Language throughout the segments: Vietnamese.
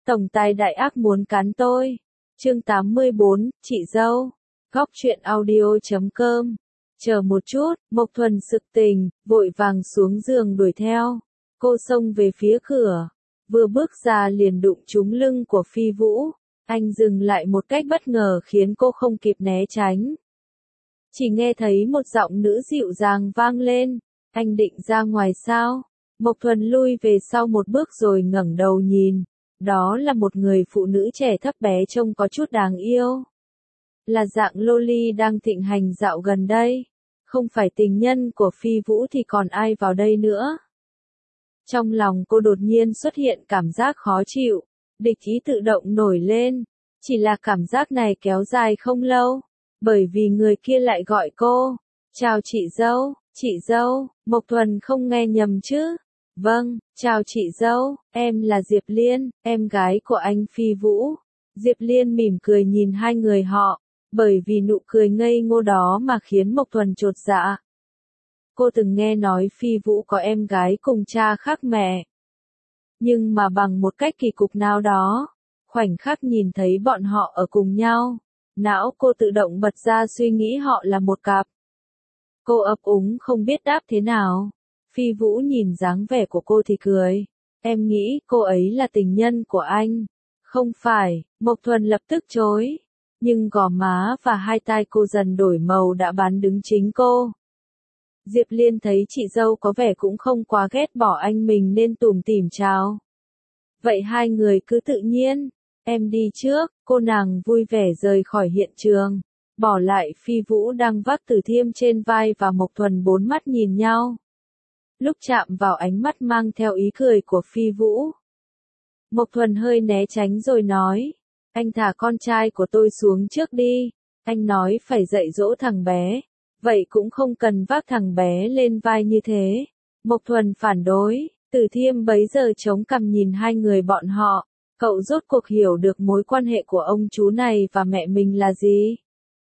Tổng tài đại ác muốn cắn tôi. Chương 84, chị dâu. Góc truyện audio.com. Chờ một chút, Mộc Thuần sực tỉnh, vội vàng xuống giường đuổi theo. Cô xông về phía cửa. Vừa bước ra liền đụng trúng lưng của Phi Vũ. Anh dừng lại một cách bất ngờ khiến cô không kịp né tránh. Chỉ nghe thấy một giọng nữ dịu dàng vang lên. Anh định ra ngoài sao? Mộc Thuần lui về sau một bước rồi ngẩng đầu nhìn. Đó là một người phụ nữ trẻ thấp bé trông có chút đáng yêu. Là dạng loli đang thịnh hành dạo gần đây. Không phải tình nhân của Phi Vũ thì còn ai vào đây nữa. Trong lòng cô đột nhiên xuất hiện cảm giác khó chịu. Địch ý tự động nổi lên. Chỉ là cảm giác này kéo dài không lâu. Bởi vì người kia lại gọi cô. Chào chị dâu, Mộc Thuần không nghe nhầm chứ. Vâng, chào chị dâu, em là Diệp Liên, em gái của anh Phi Vũ. Diệp Liên mỉm cười nhìn hai người họ, bởi vì nụ cười ngây ngô đó mà khiến Mộc Thuần chột dạ. Cô từng nghe nói Phi Vũ có em gái cùng cha khác mẹ. Nhưng mà bằng một cách kỳ cục nào đó, khoảnh khắc nhìn thấy bọn họ ở cùng nhau, não cô tự động bật ra suy nghĩ họ là một cặp. Cô ấp úng không biết đáp thế nào. Phi Vũ nhìn dáng vẻ của cô thì cười. Em nghĩ cô ấy là tình nhân của anh. Không phải, Mộc Thuần lập tức chối. Nhưng gò má và hai tai cô dần đổi màu đã bán đứng chính cô. Diệp Liên thấy chị dâu có vẻ cũng không quá ghét bỏ anh mình nên tủm tỉm chào. Vậy hai người cứ tự nhiên. Em đi trước, cô nàng vui vẻ rời khỏi hiện trường. Bỏ lại Phi Vũ đang vác Từ Thiêm trên vai và Mộc Thuần bốn mắt nhìn nhau. Lúc chạm vào ánh mắt mang theo ý cười của Phi Vũ. Mộc Thuần hơi né tránh rồi nói. Anh thả con trai của tôi xuống trước đi. Anh nói phải dạy dỗ thằng bé. Vậy cũng không cần vác thằng bé lên vai như thế. Mộc Thuần phản đối. Từ Thiêm bấy giờ chống cằm nhìn hai người bọn họ. Cậu rốt cuộc hiểu được mối quan hệ của ông chú này và mẹ mình là gì?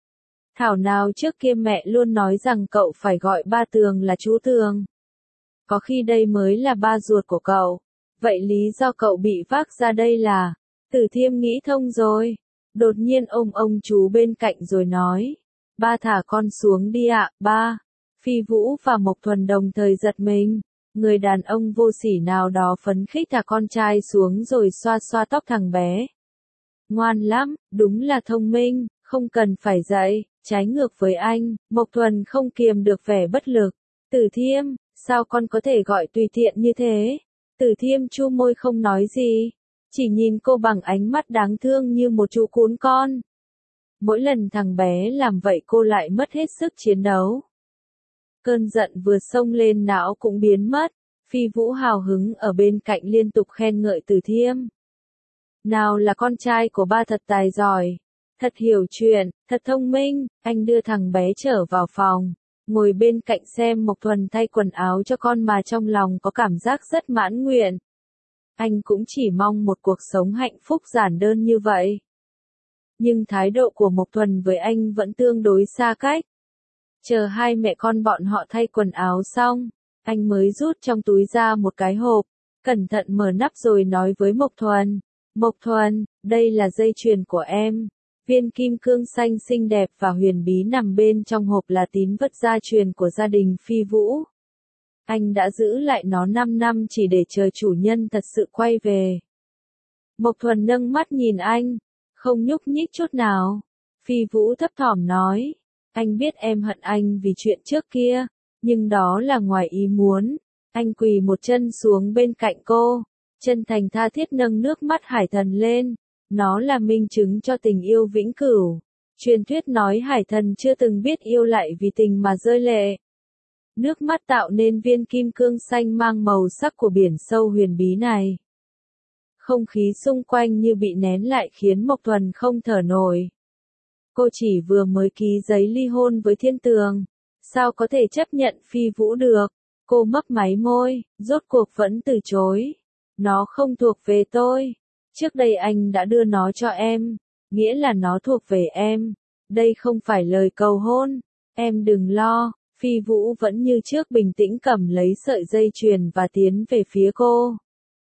Thảo nào trước kia mẹ luôn nói rằng cậu phải gọi ba Tường là chú Tường. Có khi đây mới là ba ruột của cậu. Vậy lý do cậu bị vác ra đây là... Từ Thiêm nghĩ thông rồi. Đột nhiên ôm ông chú bên cạnh rồi nói. Ba thả con xuống đi ạ, ba. Phi Vũ và Mộc Thuần đồng thời giật mình. Người đàn ông vô sỉ nào đó phấn khích thả con trai xuống rồi xoa xoa tóc thằng bé. Ngoan lắm, đúng là thông minh, không cần phải dạy. Trái ngược với anh, Mộc Thuần không kiềm được vẻ bất lực. Từ Thiêm, sao con có thể gọi tùy tiện như thế? Từ Thiêm chu môi không nói gì. Chỉ nhìn cô bằng ánh mắt đáng thương như một chú cún con. Mỗi lần thằng bé làm vậy cô lại mất hết sức chiến đấu. Cơn giận vừa xông lên não cũng biến mất. Phi Vũ hào hứng ở bên cạnh liên tục khen ngợi Từ Thiêm. Nào là con trai của ba thật tài giỏi. Thật hiểu chuyện, thật thông minh. Anh đưa thằng bé trở vào phòng. Ngồi bên cạnh xem Mộc Thuần thay quần áo cho con mà trong lòng có cảm giác rất mãn nguyện. Anh cũng chỉ mong một cuộc sống hạnh phúc giản đơn như vậy. Nhưng thái độ của Mộc Thuần với anh vẫn tương đối xa cách. Chờ hai mẹ con bọn họ thay quần áo xong, anh mới rút trong túi ra một cái hộp, cẩn thận mở nắp rồi nói với Mộc Thuần. Mộc Thuần, đây là dây chuyền của em. Viên kim cương xanh xinh đẹp và huyền bí nằm bên trong hộp là tín vật gia truyền của gia đình Phi Vũ. Anh đã giữ lại nó 5 năm chỉ để chờ chủ nhân thật sự quay về. Mộc Thuần nâng mắt nhìn anh, không nhúc nhích chút nào. Phi Vũ thấp thỏm nói, anh biết em hận anh vì chuyện trước kia, nhưng đó là ngoài ý muốn. Anh quỳ một chân xuống bên cạnh cô, chân thành tha thiết nâng nước mắt Hải Thần lên. Nó là minh chứng cho tình yêu vĩnh cửu. Truyền thuyết nói Hải Thần chưa từng biết yêu lại vì tình mà rơi lệ. Nước mắt tạo nên viên kim cương xanh mang màu sắc của biển sâu huyền bí này. Không khí xung quanh như bị nén lại khiến Mộc Thuần không thở nổi. Cô chỉ vừa mới ký giấy ly hôn với Thiên Tường. Sao có thể chấp nhận Phi Vũ được? Cô mấp máy môi, rốt cuộc vẫn từ chối. Nó không thuộc về tôi. Trước đây anh đã đưa nó cho em. Nghĩa là nó thuộc về em. Đây không phải lời cầu hôn. Em đừng lo. Phi Vũ vẫn như trước bình tĩnh cầm lấy sợi dây chuyền và tiến về phía cô.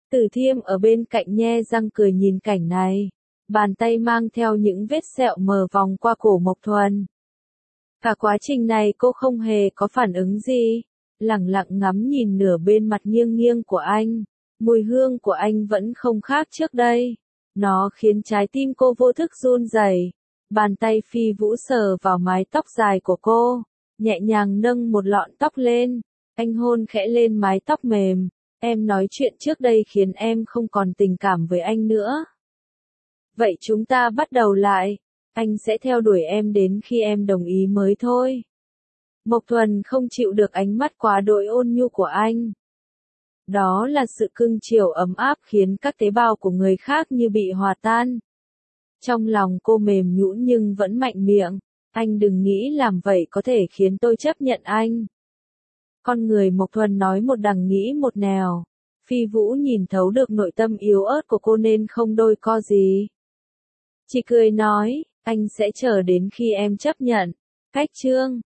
Từ Thiêm ở bên cạnh nhe răng cười nhìn cảnh này. Bàn tay mang theo những vết sẹo mờ vòng qua cổ Mộc Thuần. Cả quá trình này cô không hề có phản ứng gì. Lẳng lặng ngắm nhìn nửa bên mặt nghiêng nghiêng của anh. Mùi hương của anh vẫn không khác trước đây. Nó khiến trái tim cô vô thức run rẩy. Bàn tay Phi Vũ sờ vào mái tóc dài của cô. Nhẹ nhàng nâng một lọn tóc lên. Anh hôn khẽ lên mái tóc mềm. Em nói chuyện trước đây khiến em không còn tình cảm với anh nữa. Vậy chúng ta bắt đầu lại. Anh sẽ theo đuổi em đến khi em đồng ý mới thôi. Mộc Thuần không chịu được ánh mắt quá đỗi ôn nhu của anh. Đó là sự cưng chiều ấm áp khiến các tế bào của người khác như bị hòa tan. Trong lòng cô mềm nhũn nhưng vẫn mạnh miệng. Anh đừng nghĩ làm vậy có thể khiến tôi chấp nhận anh. Con người Mộc Thuần nói một đằng nghĩ một nẻo. Phi Vũ nhìn thấu được nội tâm yếu ớt của cô nên không đôi co gì. Chỉ cười nói, anh sẽ chờ đến khi em chấp nhận. Cách chương